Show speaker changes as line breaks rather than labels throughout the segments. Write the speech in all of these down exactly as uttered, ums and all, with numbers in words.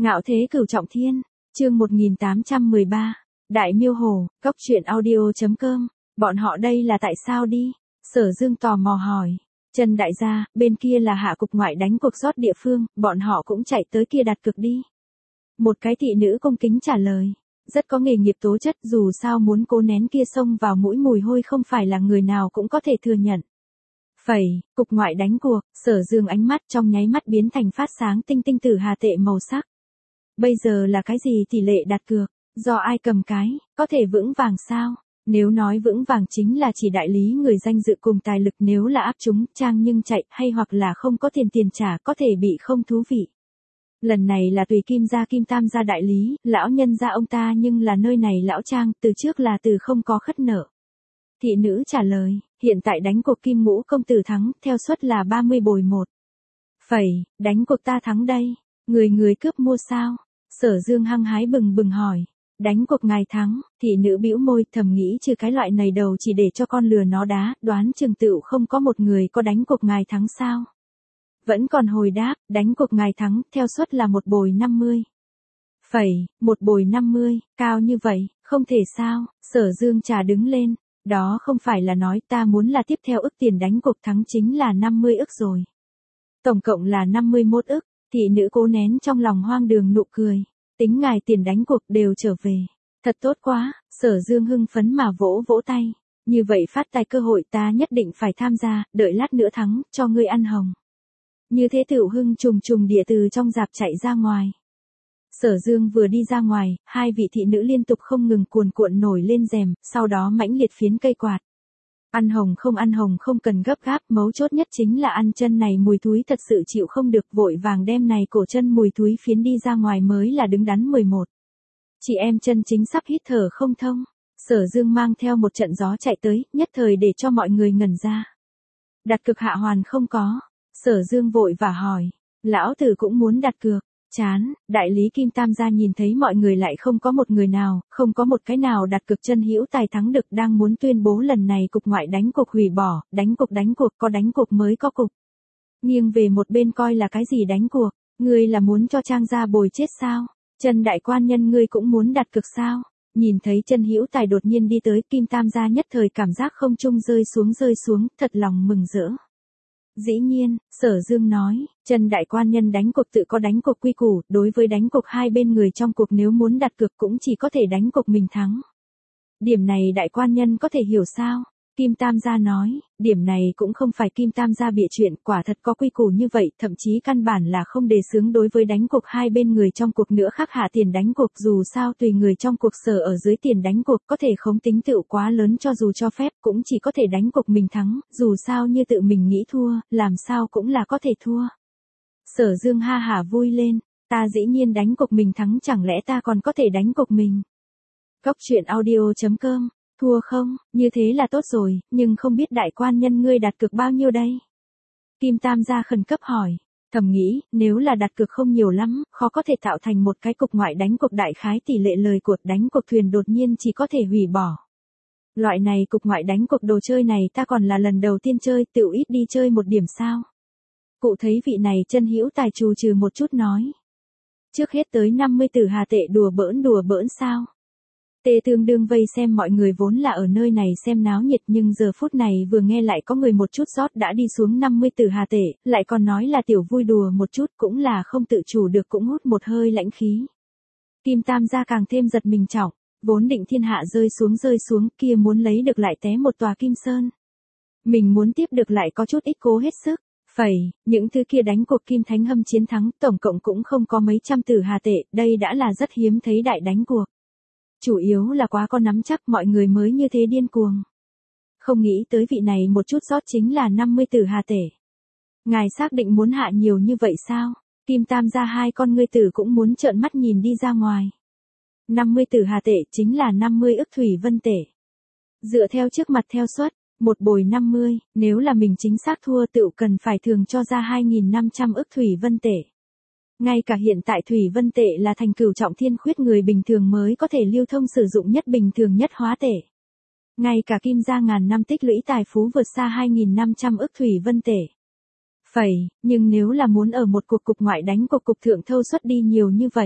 Ngạo thế cửu trọng thiên, chương một nghìn tám trăm mười ba, Đại Miêu Hồ, cốc truyện audio.com, bọn họ đây là tại sao đi? Sở Dương tò mò hỏi. Trần đại gia, bên kia là hạ cục ngoại đánh cuộc rót địa phương, bọn họ cũng chạy tới kia đặt cược đi. Một cái thị nữ cung kính trả lời. Rất có nghề nghiệp tố chất, dù sao muốn cố nén kia xông vào mũi mùi hôi không phải là người nào cũng có thể thừa nhận. Phẩy, cục ngoại đánh cuộc, Sở Dương ánh mắt trong nháy mắt biến thành phát sáng tinh tinh tử hà tệ màu sắc. Bây giờ là cái gì tỷ lệ đặt cược, do ai cầm cái, có thể vững vàng sao? Nếu nói vững vàng chính là chỉ đại lý người danh dự cùng tài lực, nếu là áp chúng, trang nhưng chạy, hay hoặc là không có tiền tiền trả, có thể bị không thú vị. Lần này là tùy kim gia kim tam gia đại lý, lão nhân gia ông ta, nhưng là nơi này lão trang, từ trước là từ không có khất nợ. Thị nữ trả lời, hiện tại đánh cuộc kim ngũ công tử thắng, theo suất là ba mươi bồi một. Phẩy, đánh cuộc ta thắng đây, người người cướp mua sao? Sở Dương hăng hái bừng bừng hỏi. Đánh cuộc ngài thắng, thị nữ bĩu môi thầm nghĩ trừ cái loại này đầu chỉ để cho con lừa nó đá, đoán chừng tựu không có một người có đánh cuộc ngài thắng sao. Vẫn còn hồi đáp, đánh cuộc ngài thắng, theo suất là một bồi năm mươi. Phẩy, một bồi năm mươi, cao như vậy, không thể sao? Sở Dương trà đứng lên, đó không phải là nói ta muốn là tiếp theo ức tiền đánh cuộc thắng chính là năm mươi ức rồi. Tổng cộng là năm mươi mốt ức, thị nữ cố nén trong lòng hoang đường nụ cười. Tính ngài tiền đánh cuộc đều trở về. Thật tốt quá, Sở Dương hưng phấn mà vỗ vỗ tay. Như vậy phát tài cơ hội ta nhất định phải tham gia, đợi lát nữa thắng, cho ngươi ăn hồng. Như thế Tửu Hưng trùng trùng địa từ trong rạp chạy ra ngoài. Sở Dương vừa đi ra ngoài, hai vị thị nữ liên tục không ngừng cuồn cuộn nổi lên rèm, sau đó mãnh liệt phiến cây quạt. Ăn hồng không ăn hồng không cần gấp gáp, mấu chốt nhất chính là ăn chân này mùi thúi thật sự chịu không được, vội vàng đem này cổ chân mùi thúi phiến đi ra ngoài mới là đứng đắn mười một. Chị em chân chính sắp hít thở không thông. Sở Dương mang theo một trận gió chạy tới, nhất thời để cho mọi người ngẩn ra. Đặt cược hạ hoàn không có. Sở Dương vội và hỏi. Lão tử cũng muốn đặt cược. Chán, đại lý Kim Tam gia nhìn thấy mọi người lại không có một người nào, không có một cái nào đặt cược chân hữu tài thắng được, đang muốn tuyên bố lần này cục ngoại đánh cuộc hủy bỏ, đánh cuộc đánh cuộc có đánh cuộc mới có cục. Nghiêng về một bên coi là cái gì đánh cuộc, ngươi là muốn cho Trang gia bồi chết sao? Chân đại quan nhân ngươi cũng muốn đặt cược sao? Nhìn thấy chân hữu tài đột nhiên đi tới, Kim Tam gia nhất thời cảm giác không trung rơi xuống rơi xuống, thật lòng mừng rỡ. Dĩ nhiên, Sở Dương nói, Trần đại quan nhân đánh cuộc tự có đánh cuộc quy củ, đối với đánh cuộc hai bên người trong cuộc nếu muốn đặt cược cũng chỉ có thể đánh cuộc mình thắng. Điểm này đại quan nhân có thể hiểu sao? Kim Tam gia nói, điểm này cũng không phải Kim Tam gia bịa chuyện, quả thật có quy củ như vậy, thậm chí căn bản là không đề xướng đối với đánh cuộc hai bên người trong cuộc nữa khác hạ tiền đánh cuộc, dù sao tùy người trong cuộc sở ở dưới tiền đánh cuộc có thể không tính tựu quá lớn, cho dù cho phép cũng chỉ có thể đánh cuộc mình thắng, dù sao như tự mình nghĩ thua, làm sao cũng là có thể thua. Sở Dương ha hả vui lên, ta dĩ nhiên đánh cuộc mình thắng, chẳng lẽ ta còn có thể đánh cuộc mình. Cốc truyện audio.com. Thua không, như thế là tốt rồi, nhưng không biết đại quan nhân ngươi đặt cược bao nhiêu đây? Kim Tam gia khẩn cấp hỏi, thầm nghĩ, nếu là đặt cược không nhiều lắm, khó có thể tạo thành một cái cục ngoại đánh cuộc đại khái tỷ lệ lời cuộc đánh cuộc thuyền đột nhiên chỉ có thể hủy bỏ. Loại này cục ngoại đánh cuộc đồ chơi này ta còn là lần đầu tiên chơi, tựu ít đi chơi một điểm sao? Cụ thấy vị này chân hữu tài trù trừ một chút nói. Trước hết tới năm mươi tử hà tệ đùa bỡn đùa bỡn sao? Tê tương đương vây xem mọi người vốn là ở nơi này xem náo nhiệt, nhưng giờ phút này vừa nghe lại có người một chút rót đã đi xuống năm mươi tử hà tệ, lại còn nói là tiểu vui đùa một chút, cũng là không tự chủ được cũng hút một hơi lãnh khí. Kim Tam gia càng thêm giật mình trọng, vốn định thiên hạ rơi xuống rơi xuống, kia muốn lấy được lại té một tòa kim sơn. Mình muốn tiếp được lại có chút ít cố hết sức. Phẩy, những thứ kia đánh cuộc Kim Thánh Hâm chiến thắng tổng cộng cũng không có mấy trăm tử hà tệ, đây đã là rất hiếm thấy đại đánh cuộc. Chủ yếu là quá có nắm chắc mọi người mới như thế điên cuồng. Không nghĩ tới vị này một chút rót chính là năm mươi tử hà tệ. Ngài xác định muốn hạ nhiều như vậy sao? Kim Tam gia hai con ngươi tử cũng muốn trợn mắt nhìn đi ra ngoài. năm mươi tử hà tệ chính là năm mươi ức thủy vân tệ. Dựa theo trước mặt theo suất, một bồi năm mươi, nếu là mình chính xác thua tựu cần phải thường cho ra hai nghìn năm trăm ức thủy vân tệ. Ngay cả hiện tại thủy vân tệ là thành cửu trọng thiên khuyết người bình thường mới có thể lưu thông sử dụng nhất bình thường nhất hóa tệ. Ngay cả Kim gia ngàn năm tích lũy tài phú vượt xa hai nghìn năm trăm ức thủy vân tệ. Phẩy, nhưng nếu là muốn ở một cuộc cục ngoại đánh cuộc cục thượng thâu suất đi nhiều như vậy.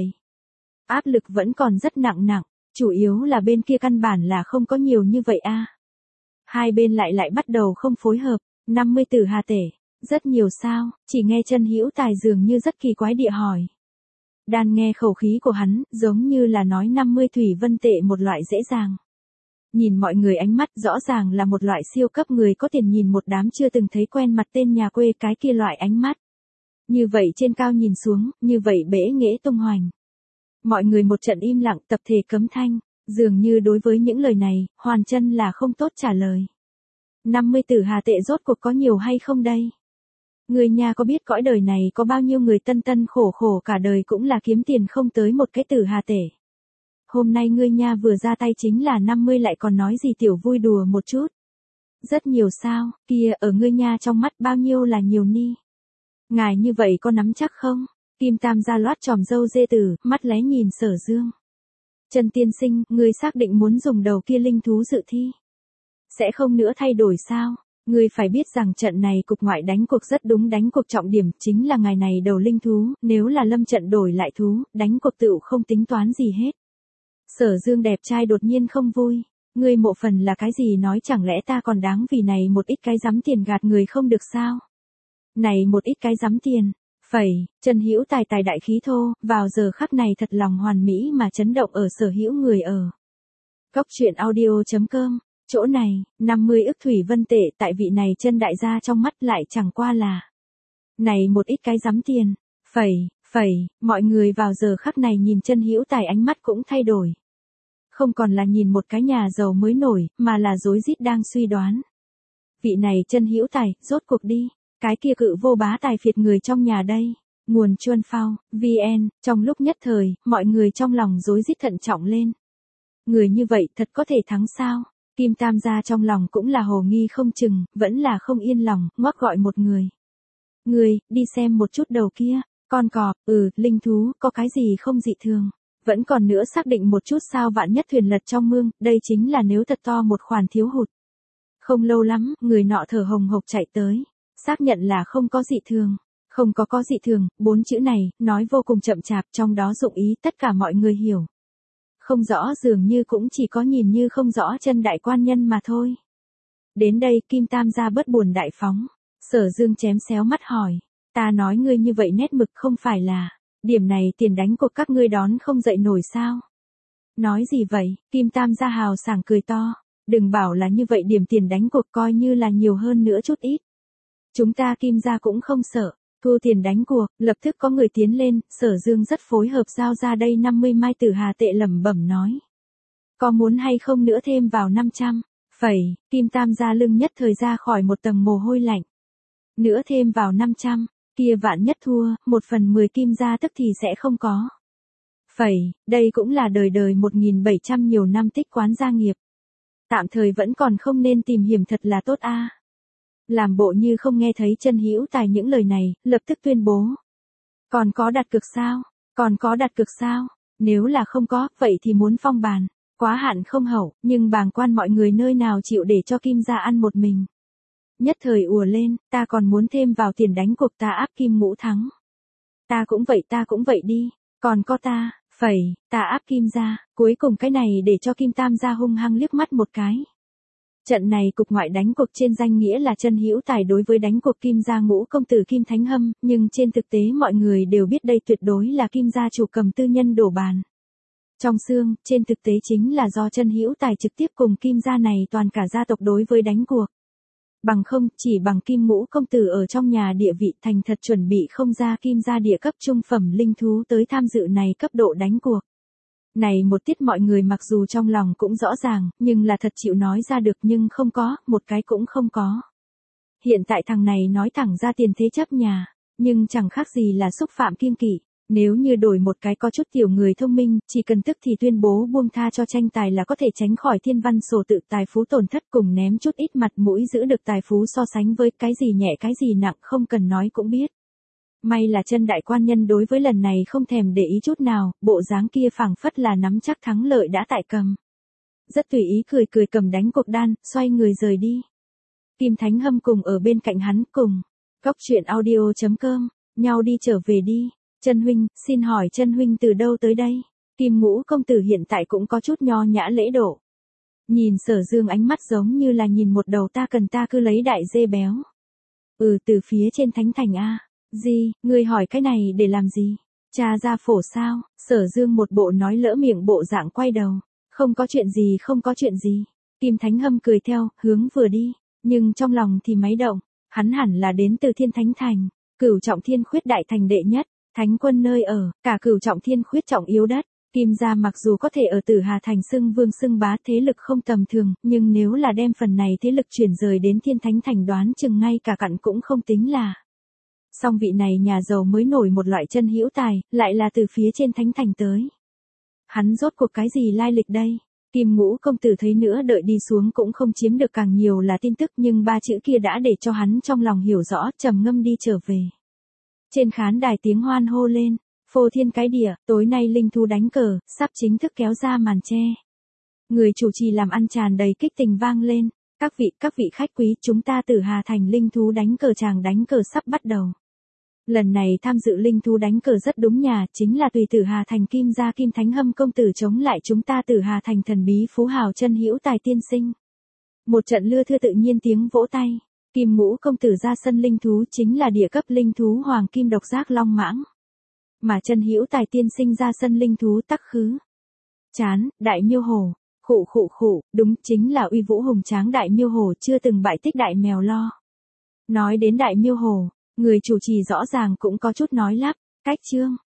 Áp lực vẫn còn rất nặng nặng, chủ yếu là bên kia căn bản là không có nhiều như vậy a. Hai bên lại lại bắt đầu không phối hợp, năm mươi tử hà tể, rất nhiều sao, chỉ nghe Chân Hữu Tài dường như rất kỳ quái địa hỏi. Đan nghe khẩu khí của hắn, giống như là nói năm mươi thủy vân tệ một loại dễ dàng. Nhìn mọi người ánh mắt rõ ràng là một loại siêu cấp người có tiền nhìn một đám chưa từng thấy quen mặt tên nhà quê cái kia loại ánh mắt. Như vậy trên cao nhìn xuống, như vậy bể nghệ tung hoành. Mọi người một trận im lặng tập thể cấm thanh, dường như đối với những lời này, Hoàn Chân là không tốt trả lời. năm mươi tử hà tệ rốt cuộc có nhiều hay không đây? Người nhà có biết cõi đời này có bao nhiêu người tân tân khổ khổ cả đời cũng là kiếm tiền không tới một cái tử hà tệ. Hôm nay ngươi nha vừa ra tay chính là năm mươi lại còn nói gì tiểu vui đùa một chút. Rất nhiều sao, kia ở ngươi nha trong mắt bao nhiêu là nhiều ni. Ngài như vậy có nắm chắc không? Kim Tam gia loát tròm râu dê tử, mắt lé nhìn Sở Dương. Trần tiên sinh, ngươi xác định muốn dùng đầu kia linh thú dự thi. Sẽ không nữa thay đổi sao? Ngươi phải biết rằng trận này cục ngoại đánh cuộc rất đúng, đánh cuộc trọng điểm chính là ngày này đầu linh thú, nếu là lâm trận đổi lại thú, đánh cuộc tựu không tính toán gì hết. Sở Dương đẹp trai đột nhiên không vui, ngươi mộ phần là cái gì nói chẳng lẽ ta còn đáng vì này một ít cái giám tiền gạt người không được sao? Này một ít cái giám tiền, phẩy, Trần Hữu Tài tài đại khí thô, vào giờ khắc này thật lòng hoàn mỹ mà chấn động ở sở hữu người ở. Cốc truyện audio chấm com, chỗ này, năm mươi ức thủy vân tệ tại vị này Chân đại gia trong mắt lại chẳng qua là. Này một ít cái giám tiền, phẩy, phẩy, mọi người vào giờ khắc này nhìn Chân Hữu Tài ánh mắt cũng thay đổi. Không còn là nhìn một cái nhà giàu mới nổi, mà là rối rít đang suy đoán. Vị này Chân Hữu Tài, rốt cuộc đi, cái kia cự vô bá tài phiệt người trong nhà đây. Nguồn Chuân Phao, vê en, trong lúc nhất thời, mọi người trong lòng rối rít thận trọng lên. Người như vậy thật có thể thắng sao? Kim Tam gia trong lòng cũng là hồ nghi không chừng, vẫn là không yên lòng, ngoắc gọi một người. Người, đi xem một chút đầu kia, con cọp, ừ, linh thú, có cái gì không dị thường. Vẫn còn nữa xác định một chút sao vạn nhất thuyền lật trong mương, đây chính là nếu thật to một khoản thiếu hụt. Không lâu lắm, người nọ thở hồng hộc chạy tới, xác nhận là không có dị thường. Không có có dị thường, bốn chữ này, nói vô cùng chậm chạp, trong đó dụng ý tất cả mọi người hiểu. Không rõ dường như cũng chỉ có nhìn như không rõ Chân đại quan nhân mà thôi. Đến đây Kim Tam gia bớt buồn đại phóng. Sở Dương chém xéo mắt hỏi. Ta nói ngươi như vậy nét mực không phải là. Điểm này tiền đánh cuộc các ngươi đón không dậy nổi sao? Nói gì vậy? Kim Tam gia hào sảng cười to. Đừng bảo là như vậy điểm tiền đánh cuộc coi như là nhiều hơn nữa chút ít. Chúng ta Kim gia cũng không sợ. Thu tiền đánh cuộc, lập tức có người tiến lên, Sở Dương rất phối hợp giao ra đây năm mươi mai tử hà tệ lẩm bẩm nói. Có muốn hay không nữa thêm vào năm trăm, phẩy, Kim Tam gia lưng nhất thời ra khỏi một tầng mồ hôi lạnh. Nữa thêm vào năm trăm, kia vạn nhất thua, một phần mười Kim gia tức thì sẽ không có. Phẩy, đây cũng là đời đời một nghìn bảy trăm nhiều năm tích quán gia nghiệp. Tạm thời vẫn còn không nên tìm hiểm thật là tốt a. Làm bộ như không nghe thấy Chân Hữu Tài những lời này, lập tức tuyên bố. Còn có đặt cược sao? Còn có đặt cược sao? Nếu là không có, vậy thì muốn phong bàn. Quá hạn không hậu, nhưng bàng quan mọi người nơi nào chịu để cho Kim gia ăn một mình. Nhất thời ùa lên, ta còn muốn thêm vào tiền đánh cuộc ta áp Kim Ngũ thắng. Ta cũng vậy ta cũng vậy đi, còn có ta, phẩy, ta áp Kim gia, cuối cùng cái này để cho Kim Tam gia hung hăng liếc mắt một cái. Trận này cục ngoại đánh cuộc trên danh nghĩa là Chân Hữu Tài đối với đánh cuộc Kim gia Ngũ công tử Kim Thánh Hâm, nhưng trên thực tế mọi người đều biết đây tuyệt đối là Kim gia chủ cầm tư nhân đổ bàn. Trong xương, trên thực tế chính là do Chân Hữu Tài trực tiếp cùng Kim gia này toàn cả gia tộc đối với đánh cuộc. Bằng không, chỉ bằng Kim Ngũ công tử ở trong nhà địa vị thành thật chuẩn bị không ra Kim gia địa cấp trung phẩm linh thú tới tham dự này cấp độ đánh cuộc. Này một tiết mọi người mặc dù trong lòng cũng rõ ràng, nhưng là thật chịu nói ra được nhưng không có, một cái cũng không có. Hiện tại thằng này nói thẳng ra tiền thế chấp nhà, nhưng chẳng khác gì là xúc phạm kiêng kỵ. Nếu như đổi một cái có chút tiểu người thông minh, chỉ cần tức thì tuyên bố buông tha cho tranh tài là có thể tránh khỏi thiên văn sổ tự tài phú tổn thất cùng ném chút ít mặt mũi giữ được tài phú so sánh với cái gì nhẹ cái gì nặng không cần nói cũng biết. May là Chân đại quan nhân đối với lần này không thèm để ý chút nào, bộ dáng kia phảng phất là nắm chắc thắng lợi đã tại cầm. Rất tùy ý cười cười cầm đánh cuộc đan, xoay người rời đi. Kim Thánh Hâm cùng ở bên cạnh hắn cùng. Cốc truyện audio chấm com, nhau đi trở về đi. Chân huynh, xin hỏi chân huynh từ đâu tới đây? Kim Ngũ công tử hiện tại cũng có chút nho nhã lễ độ. Nhìn Sở Dương ánh mắt giống như là nhìn một đầu ta cần ta cứ lấy đại dê béo. Ừ, từ phía trên thánh thành a. Gì, ngươi hỏi cái này để làm gì? Cha ra phổ sao? Sở Dương một bộ nói lỡ miệng bộ dạng quay đầu. Không có chuyện gì, không có chuyện gì. Kim Thánh Hâm cười theo, hướng vừa đi, nhưng trong lòng thì máy động. Hắn hẳn là đến từ Thiên Thánh Thành, Cửu Trọng Thiên Khuyết đại thành đệ nhất, thánh quân nơi ở, cả Cửu Trọng Thiên Khuyết trọng yếu đất. Kim gia mặc dù có thể ở Tử Hà Thành xưng vương xưng bá thế lực không tầm thường, nhưng nếu là đem phần này thế lực chuyển rời đến Thiên Thánh Thành đoán chừng ngay cả cặn cũng không tính là. Song vị này nhà giàu mới nổi một loại chân hữu tài, lại là từ phía trên Thánh Thành tới. Hắn rốt cuộc cái gì lai lịch đây? Kim Ngũ công tử thấy nữa đợi đi xuống cũng không chiếm được càng nhiều là tin tức, nhưng ba chữ kia đã để cho hắn trong lòng hiểu rõ, trầm ngâm đi trở về. Trên khán đài tiếng hoan hô lên, phô thiên cái địa, tối nay linh thú đánh cờ, sắp chính thức kéo ra màn che. Người chủ trì làm ăn tràn đầy kích tình vang lên, các vị, các vị khách quý, chúng ta Tử Hà Thành linh thú đánh cờ chàng đánh cờ sắp bắt đầu. Lần này tham dự linh thú đánh cờ rất đúng nhà, chính là tùy Tử Hà Thành Kim gia Kim Thánh Hâm công tử chống lại chúng ta Tử Hà Thành thần bí phú hào chân hữu tài tiên sinh. Một trận lưa thưa tự nhiên tiếng vỗ tay, Kim Ngũ công tử ra sân linh thú chính là địa cấp linh thú hoàng kim độc giác long mãng. Mà chân hữu tài tiên sinh ra sân linh thú tắc khứ. Chán, đại miêu hổ, khụ khụ khụ, đúng chính là uy vũ hùng tráng đại miêu hổ chưa từng bại tích đại mèo lo. Nói đến đại miêu hổ, người chủ trì rõ ràng cũng có chút nói lắp, cách chương.